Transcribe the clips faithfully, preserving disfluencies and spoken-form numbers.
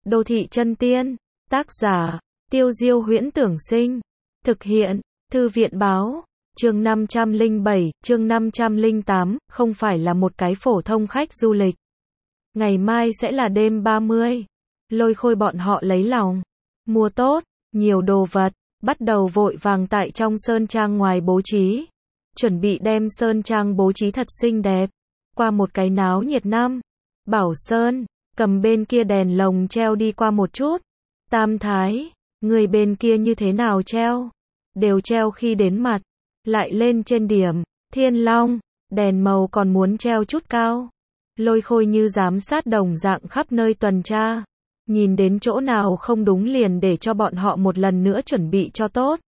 Đô thị chân tiên, tác giả, Tiêu Diêu Huyễn Tưởng Sinh, thực hiện, Thư viện báo, chương năm trăm lẻ bảy, chương năm trăm lẻ tám, không phải là một cái phổ thông khách du lịch. Ngày mai sẽ là đêm ba mươi. Lôi Khôi bọn họ lấy lòng, mua tốt, nhiều đồ vật, bắt đầu vội vàng tại trong sơn trang ngoài bố trí. Chuẩn bị đem sơn trang bố trí thật xinh đẹp. Qua một cái náo nhiệt năm. Bảo Sơn, cầm bên kia đèn lồng treo đi qua một chút. Tam Thái, người bên kia như thế nào treo? Đều treo khi đến mặt. Lại lên trên điểm. Thiên Long, đèn màu còn muốn treo chút cao. Lôi Khôi như giám sát đồng dạng khắp nơi tuần tra. Nhìn đến chỗ nào không đúng liền để cho bọn họ một lần nữa chuẩn bị cho tốt.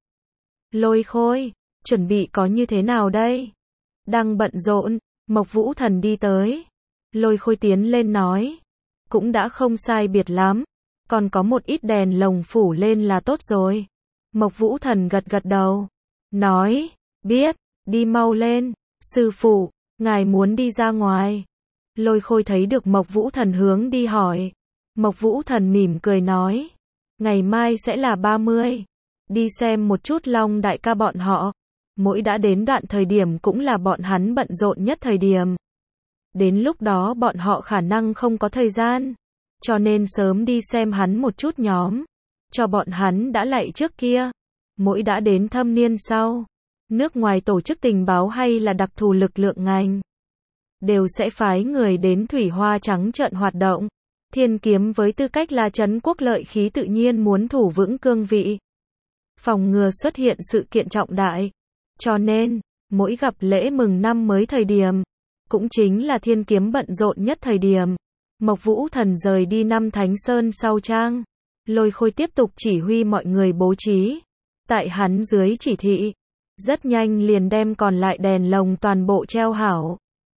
Lôi Khôi, chuẩn bị có như thế nào đây? Đang bận rộn, Mộc Vũ Thần đi tới. Lôi Khôi tiến lên nói. Cũng đã không sai biệt lắm. Còn có một ít đèn lồng phủ lên là tốt rồi. Mộc Vũ Thần gật gật đầu. Nói, biết, đi mau lên. Sư phụ, ngài muốn đi ra ngoài. Lôi Khôi thấy được Mộc Vũ Thần hướng đi hỏi. Mộc Vũ Thần mỉm cười nói. Ngày mai sẽ là ba mươi. Đi xem một chút Long đại ca bọn họ. Mỗi đã đến đoạn thời điểm cũng là bọn hắn bận rộn nhất thời điểm. Đến lúc đó bọn họ khả năng không có thời gian. Cho nên sớm đi xem hắn một chút nhóm. Cho bọn hắn đã lạy trước kia. Mỗi đã đến thâm niên sau. Nước ngoài tổ chức tình báo hay là đặc thù lực lượng ngành. Đều sẽ phái người đến Thủy Hoa trắng trợn hoạt động. Thiên Kiếm với tư cách là trấn quốc lợi khí tự nhiên muốn thủ vững cương vị. Phòng ngừa xuất hiện sự kiện trọng đại. Cho nên, mỗi gặp lễ mừng năm mới thời điểm, cũng chính là Thiên Kiếm bận rộn nhất thời điểm. Mộc Vũ Thần rời đi năm Thánh Sơn sau trang. Lôi Khôi tiếp tục chỉ huy mọi người bố trí. Tại hắn dưới chỉ thị, rất nhanh liền đem còn lại đèn lồng toàn bộ treo hảo.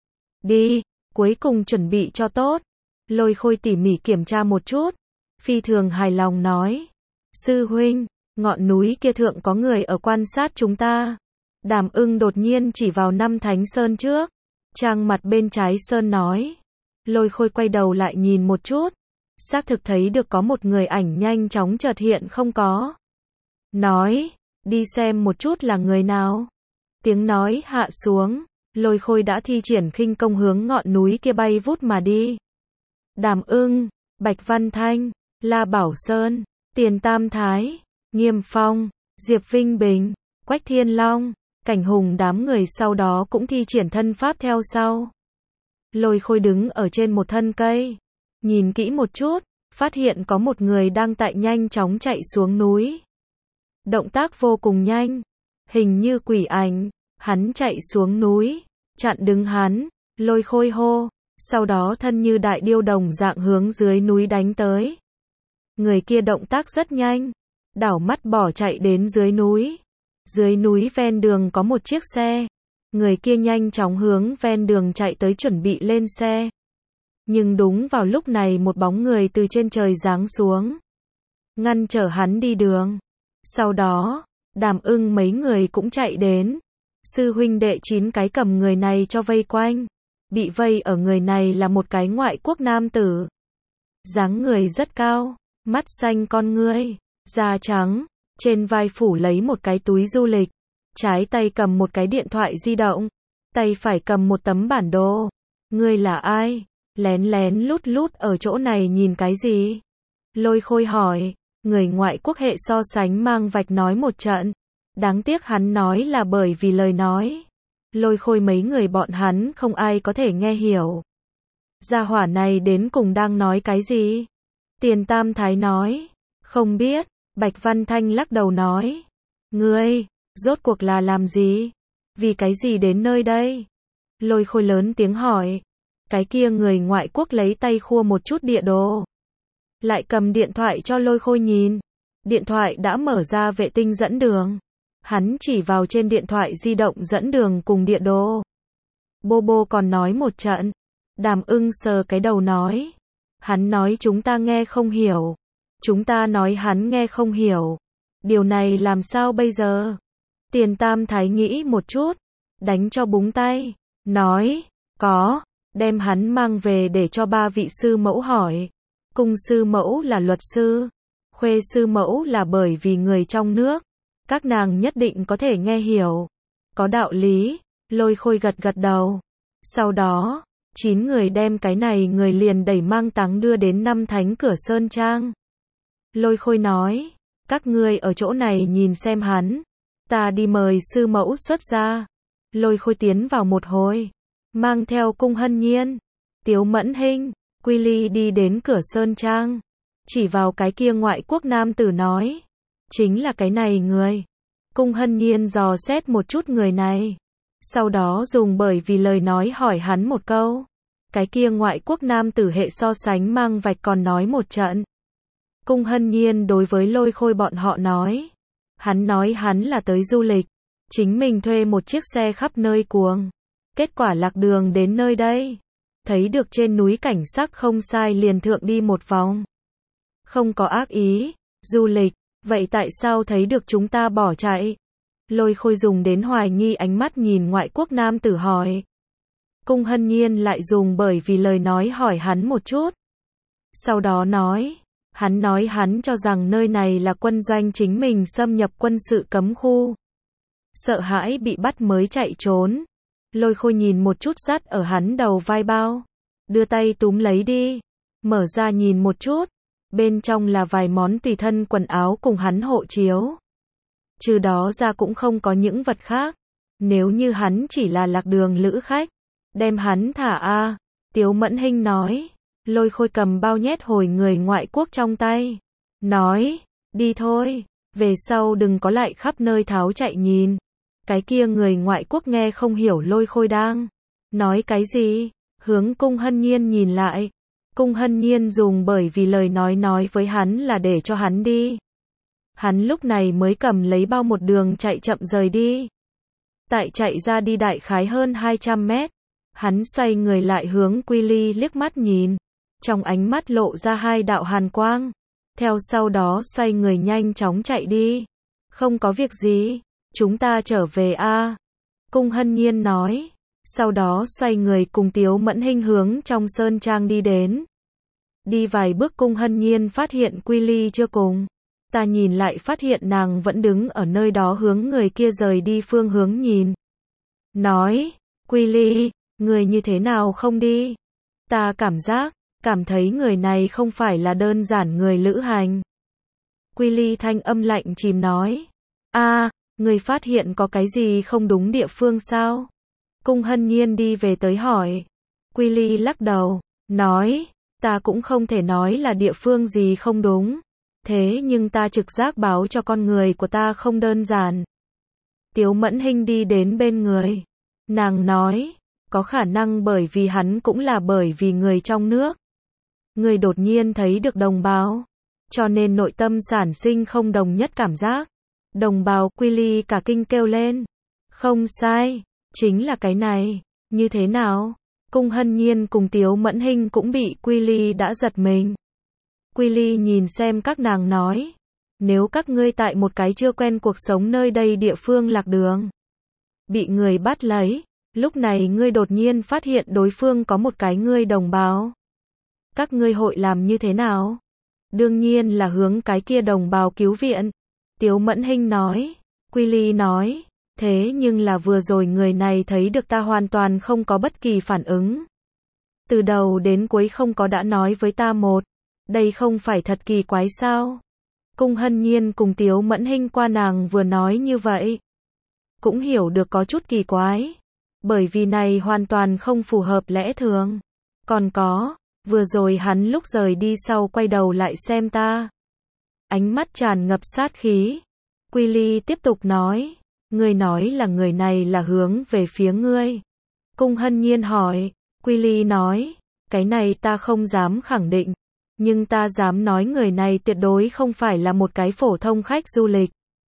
Đi, cuối cùng chuẩn bị cho tốt. Lôi Khôi tỉ mỉ kiểm tra một chút. Phi thường hài lòng nói. Sư huynh, ngọn núi kia thượng có người ở quan sát chúng ta. Đàm Ưng đột nhiên chỉ vào năm Thánh Sơn trước. Trang mặt bên trái Sơn nói. Lôi Khôi quay đầu lại nhìn một chút. Xác thực thấy được có một người ảnh nhanh chóng chợt hiện không có. Nói, đi xem một chút là người nào. Tiếng nói hạ xuống. Lôi Khôi đã thi triển khinh công hướng ngọn núi kia bay vút mà đi. Đàm Ưng, Bạch Văn Thanh, La Bảo Sơn, Tiền Tam Thái, Nghiêm Phong, Diệp Vinh Bình, Quách Thiên Long, Cảnh Hùng đám người sau đó cũng thi triển thân pháp theo sau. Lôi Khôi đứng ở trên một thân cây. Nhìn kỹ một chút, phát hiện có một người đang tại nhanh chóng chạy xuống núi. Động tác vô cùng nhanh. Hình như quỷ ảnh. Hắn chạy xuống núi. Chặn đứng hắn. Lôi Khôi hô. Sau đó thân như đại điêu đồng dạng hướng dưới núi đánh tới. Người kia động tác rất nhanh. Đảo mắt bỏ chạy đến dưới núi. Dưới núi ven đường có một chiếc xe. Người kia nhanh chóng hướng ven đường chạy tới chuẩn bị lên xe. Nhưng đúng vào lúc này một bóng người từ trên trời giáng xuống. Ngăn trở hắn đi đường. Sau đó, Đàm Ưng mấy người cũng chạy đến. Sư huynh đệ chín cái cầm người này cho vây quanh. Bị vây ở người này là một cái ngoại quốc nam tử. Dáng người rất cao, mắt xanh con ngươi, da trắng, trên vai phủ lấy một cái túi du lịch. Trái tay cầm một cái điện thoại di động, tay phải cầm một tấm bản đồ. Ngươi là ai? Lén lén lút lút ở chỗ này nhìn cái gì? Lôi Khôi hỏi, người ngoại quốc hệ so sánh mang vạch nói một trận. Đáng tiếc hắn nói là bởi vì lời nói. Lôi Khôi mấy người bọn hắn không ai có thể nghe hiểu. Gia hỏa này đến cùng đang nói cái gì? Tiền Tam Thái nói, không biết. Bạch Văn Thanh lắc đầu nói, ngươi, rốt cuộc là làm gì? Vì cái gì đến nơi đây? Lôi Khôi lớn tiếng hỏi. Cái kia người ngoại quốc lấy tay khua một chút địa đồ. Lại cầm điện thoại cho Lôi Khôi nhìn. Điện thoại đã mở ra vệ tinh dẫn đường. Hắn chỉ vào trên điện thoại di động dẫn đường cùng địa đồ. Bô bô còn nói một trận. Đàm Ưng sờ cái đầu nói. Hắn nói chúng ta nghe không hiểu. Chúng ta nói hắn nghe không hiểu. Điều này làm sao bây giờ? Tiền Tam Thái nghĩ một chút. Đánh cho búng tay. Nói, có. Đem hắn mang về để cho ba vị sư mẫu hỏi. Cung sư mẫu là luật sư, khuê sư mẫu là bởi vì người trong nước. Các nàng nhất định có thể nghe hiểu. Có đạo lý, Lôi Khôi gật gật đầu. Sau đó, chín người đem cái này người liền đẩy mang táng đưa đến năm thánh cửa Sơn Trang. Lôi Khôi nói, các ngươi ở chỗ này nhìn xem hắn, ta đi mời sư mẫu xuất ra. Lôi Khôi tiến vào một hồi, mang theo Cung Hân Nhiên, Tiếu Mẫn Hinh, Quy Ly đi đến cửa Sơn Trang, chỉ vào cái kia ngoại quốc nam tử nói, chính là cái này người. Cung Hân Nhiên dò xét một chút người này, sau đó dùng bởi vì lời nói hỏi hắn một câu. Cái kia ngoại quốc nam tử hệ so sánh mang vạch còn nói một trận. Cung Hân Nhiên đối với Lôi Khôi bọn họ nói, hắn nói hắn là tới du lịch, chính mình thuê một chiếc xe khắp nơi cuồng, kết quả lạc đường đến nơi đây, thấy được trên núi cảnh sắc không sai liền thượng đi một vòng. Không có ác ý, du lịch, vậy tại sao thấy được chúng ta bỏ chạy? Lôi Khôi dùng đến hoài nghi ánh mắt nhìn ngoại quốc nam tử hỏi. Cung Hân Nhiên lại dùng bởi vì lời nói hỏi hắn một chút. Sau đó nói, hắn nói hắn cho rằng nơi này là quân doanh chính mình xâm nhập quân sự cấm khu. Sợ hãi bị bắt mới chạy trốn. Lôi Khôi nhìn một chút dắt ở hắn đầu vai bao, đưa tay túm lấy đi, mở ra nhìn một chút, bên trong là vài món tùy thân quần áo cùng hắn hộ chiếu. Trừ đó ra cũng không có những vật khác. Nếu như hắn chỉ là lạc đường lữ khách, đem hắn thả a. Tiếu Mẫn Hinh nói. Lôi Khôi cầm bao nhét hồi người ngoại quốc trong tay, nói, đi thôi, về sau đừng có lại khắp nơi tháo chạy nhìn. Cái kia người ngoại quốc nghe không hiểu Lôi Khôi đang nói cái gì, hướng Cung Hân Nhiên nhìn lại. Cung Hân Nhiên dùng bởi vì lời nói nói với hắn là để cho hắn đi. Hắn lúc này mới cầm lấy bao một đường chạy chậm rời đi. Tại chạy ra đi đại khái hơn hai trăm mét, hắn xoay người lại hướng Quy Ly liếc mắt nhìn, trong ánh mắt lộ ra hai đạo hàn quang, theo sau đó xoay người nhanh chóng chạy đi. Không có việc gì, chúng ta trở về a. Cung Hân Nhiên nói, sau đó xoay người cùng Tiếu Mẫn Hinh hướng trong Sơn Trang đi đến. Đi vài bước Cung Hân Nhiên phát hiện Quy Ly chưa cùng. Ta nhìn lại phát hiện nàng vẫn đứng ở nơi đó hướng người kia rời đi phương hướng nhìn. Nói, Quy Ly, người như thế nào không đi? Ta cảm giác, cảm thấy người này không phải là đơn giản người lữ hành. Quy Ly thanh âm lạnh chìm nói, a, người phát hiện có cái gì không đúng địa phương sao? Cung Hân Nhiên đi về tới hỏi. Quy Ly lắc đầu, nói, ta cũng không thể nói là địa phương gì không đúng. Thế nhưng ta trực giác báo cho con người của ta không đơn giản. Tiếu Mẫn Hinh đi đến bên người. Nàng nói, có khả năng bởi vì hắn cũng là bởi vì người trong nước. Người đột nhiên thấy được đồng bào, cho nên nội tâm sản sinh không đồng nhất cảm giác. Đồng bào. Quy Ly cả kinh kêu lên. Không sai, chính là cái này. Như thế nào? Cung Hân Nhiên cùng Tiếu Mẫn Hinh cũng bị Quy Ly đã giật mình. Quy Ly nhìn xem các nàng nói, nếu các ngươi tại một cái chưa quen cuộc sống nơi đây địa phương lạc đường, bị người bắt lấy, lúc này ngươi đột nhiên phát hiện đối phương có một cái ngươi đồng bào. Các ngươi hội làm như thế nào? Đương nhiên là hướng cái kia đồng bào cứu viện. Tiếu Mẫn Hinh nói. Quy Ly nói, thế nhưng là vừa rồi người này thấy được ta hoàn toàn không có bất kỳ phản ứng. Từ đầu đến cuối không có đã nói với ta một. Đây không phải thật kỳ quái sao? Cung Hân Nhiên cùng Tiếu Mẫn Hinh qua nàng vừa nói như vậy, cũng hiểu được có chút kỳ quái, bởi vì này hoàn toàn không phù hợp lẽ thường. Còn có, vừa rồi hắn lúc rời đi sau quay đầu lại xem ta, ánh mắt tràn ngập sát khí. Quy Ly tiếp tục nói, ngươi nói là người này là hướng về phía ngươi. Cung Hân Nhiên hỏi. Quy Ly nói, cái này ta không dám khẳng định, nhưng ta dám nói người này tuyệt đối không phải là một cái phổ thông khách du lịch.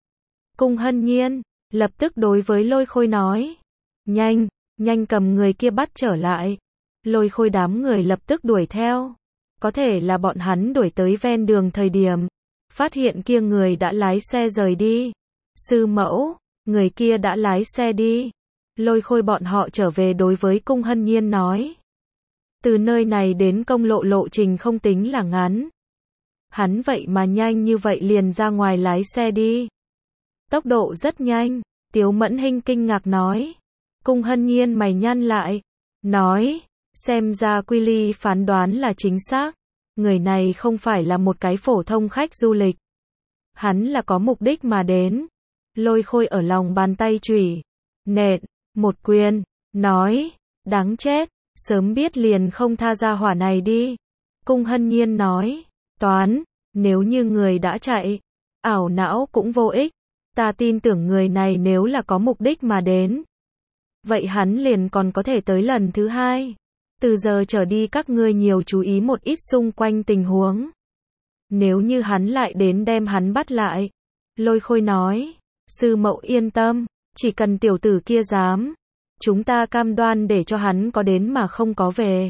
Cung Hân Nhiên lập tức đối với Lôi Khôi nói, nhanh, nhanh cầm người kia bắt trở lại. Lôi Khôi đám người lập tức đuổi theo. Có thể là bọn hắn đuổi tới ven đường thời điểm, phát hiện kia người đã lái xe rời đi. Sư mẫu, người kia đã lái xe đi. Lôi Khôi bọn họ trở về đối với Cung Hân Nhiên nói, Từ nơi này đến công lộ lộ trình không tính là ngắn. Hắn vậy mà nhanh như vậy liền ra ngoài lái xe đi. Tốc độ rất nhanh, Tiếu Mẫn Hinh kinh ngạc nói. Cung Hân Nhiên mày nhăn lại, nói, xem ra Quy Ly phán đoán là chính xác. Người này không phải là một cái phổ thông khách du lịch. Hắn là có mục đích mà đến. Lôi Khôi ở lòng bàn tay chủy, nện, một quyền, nói, đáng chết, sớm biết liền không tha ra hỏa này đi. Cung Hân Nhiên nói, Toán, nếu như người đã chạy, ảo não cũng vô ích. Ta tin tưởng người này nếu là có mục đích mà đến. Vậy hắn liền còn có thể tới lần thứ hai. Từ giờ trở đi các ngươi nhiều chú ý một ít xung quanh tình huống. Nếu như hắn lại đến đem hắn bắt lại. Lôi Khôi nói, sư mẫu yên tâm, chỉ cần tiểu tử kia dám, chúng ta cam đoan để cho hắn có đến mà không có về.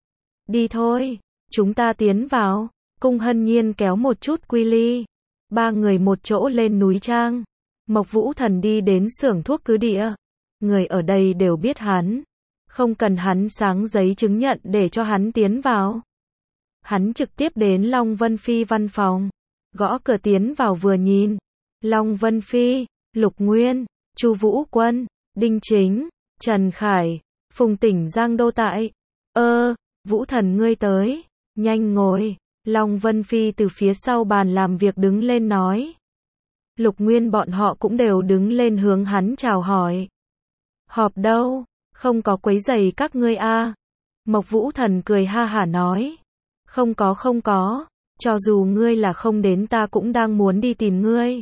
Đi thôi, chúng ta tiến vào. Cung Hân Nhiên kéo một chút Quy Ly. Ba người một chỗ lên núi Trang. Mộc Vũ Thần đi đến xưởng thuốc cứ địa. Người ở đây đều biết hắn. Không cần hắn sáng giấy chứng nhận để cho hắn tiến vào. Hắn trực tiếp đến Long Vân Phi văn phòng. Gõ cửa tiến vào vừa nhìn. Long Vân Phi, Lục Nguyên, Chu Vũ Quân, Đinh Chính, Trần Khải, Phùng Tỉnh Giang Đô tại. Ơ, Vũ Thần ngươi tới. Nhanh ngồi. Long Vân Phi từ phía sau bàn làm việc đứng lên nói. Lục Nguyên bọn họ cũng đều đứng lên hướng hắn chào hỏi. Họp đâu? Không có quấy rầy các ngươi a. Mộc Vũ Thần cười ha hả nói. Không có không có, cho dù ngươi là không đến ta cũng đang muốn đi tìm ngươi.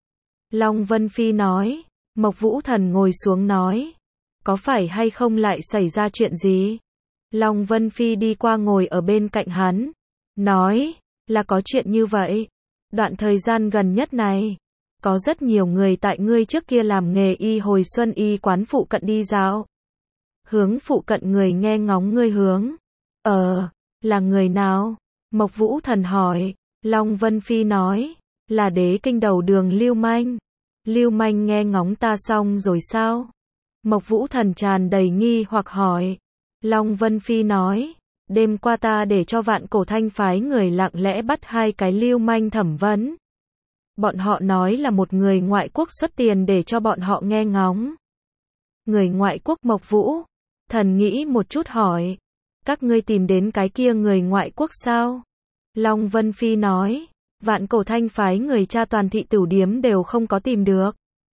Long Vân Phi nói. Mộc Vũ Thần ngồi xuống nói. Có phải hay không lại xảy ra chuyện gì? Long Vân Phi đi qua ngồi ở bên cạnh hắn. Nói, là có chuyện như vậy. Đoạn thời gian gần nhất này, có rất nhiều người tại ngươi trước kia làm nghề y hồi xuân y quán phụ cận đi dạo. Hướng phụ cận người nghe ngóng ngươi hướng. Ờ, là người nào? Mộc Vũ Thần hỏi. Long Vân Phi nói, là đế kinh đầu đường Lưu Manh. Lưu Manh nghe ngóng ta xong rồi sao? Mộc Vũ Thần tràn đầy nghi hoặc hỏi. Long Vân Phi nói, đêm qua ta để cho Vạn Cổ Thanh phái người lặng lẽ bắt hai cái Lưu Manh thẩm vấn. Bọn họ nói là một người ngoại quốc xuất tiền để cho bọn họ nghe ngóng. Người ngoại quốc? Mộc Vũ Thần nghĩ một chút hỏi. Các ngươi tìm đến cái kia người ngoại quốc sao? Long Vân Phi nói, Vạn Cổ Thanh phái người tra toàn thị tửu điếm đều không có tìm được.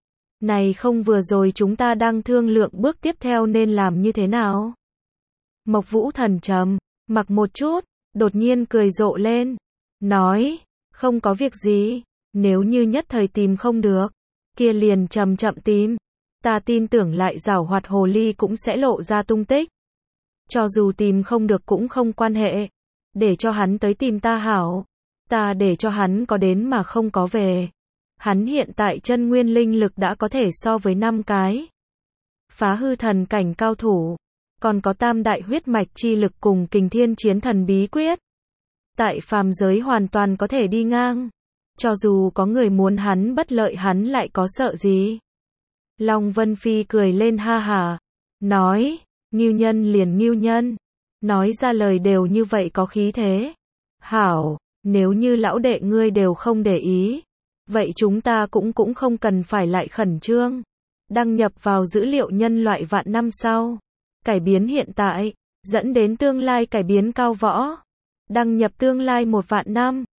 Này không vừa rồi chúng ta đang thương lượng bước tiếp theo nên làm như thế nào? Mộc Vũ Thần trầm mặc một chút, đột nhiên cười rộ lên. Nói, không có việc gì, nếu như nhất thời tìm không được, kia liền chậm chậm tìm. Ta tin tưởng lại giảo hoạt hồ ly cũng sẽ lộ ra tung tích. Cho dù tìm không được cũng không quan hệ. Để cho hắn tới tìm ta hảo. Ta để cho hắn có đến mà không có về. Hắn hiện tại chân nguyên linh lực đã có thể so với năm cái phá hư thần cảnh cao thủ. Còn có tam đại huyết mạch chi lực cùng kình thiên chiến thần bí quyết. Tại phàm giới hoàn toàn có thể đi ngang. Cho dù có người muốn hắn bất lợi hắn lại có sợ gì. Long Vân Phi cười lên ha hả. Nói, ngưu nhân liền ngưu nhân. Nói ra lời đều như vậy có khí thế. Hảo, nếu như lão đệ ngươi đều không để ý. Vậy chúng ta cũng cũng không cần phải lại khẩn trương. Đăng nhập vào dữ liệu nhân loại vạn năm sau. Cải biến hiện tại, dẫn đến tương lai cải biến cao võ. Đăng nhập tương lai một vạn năm.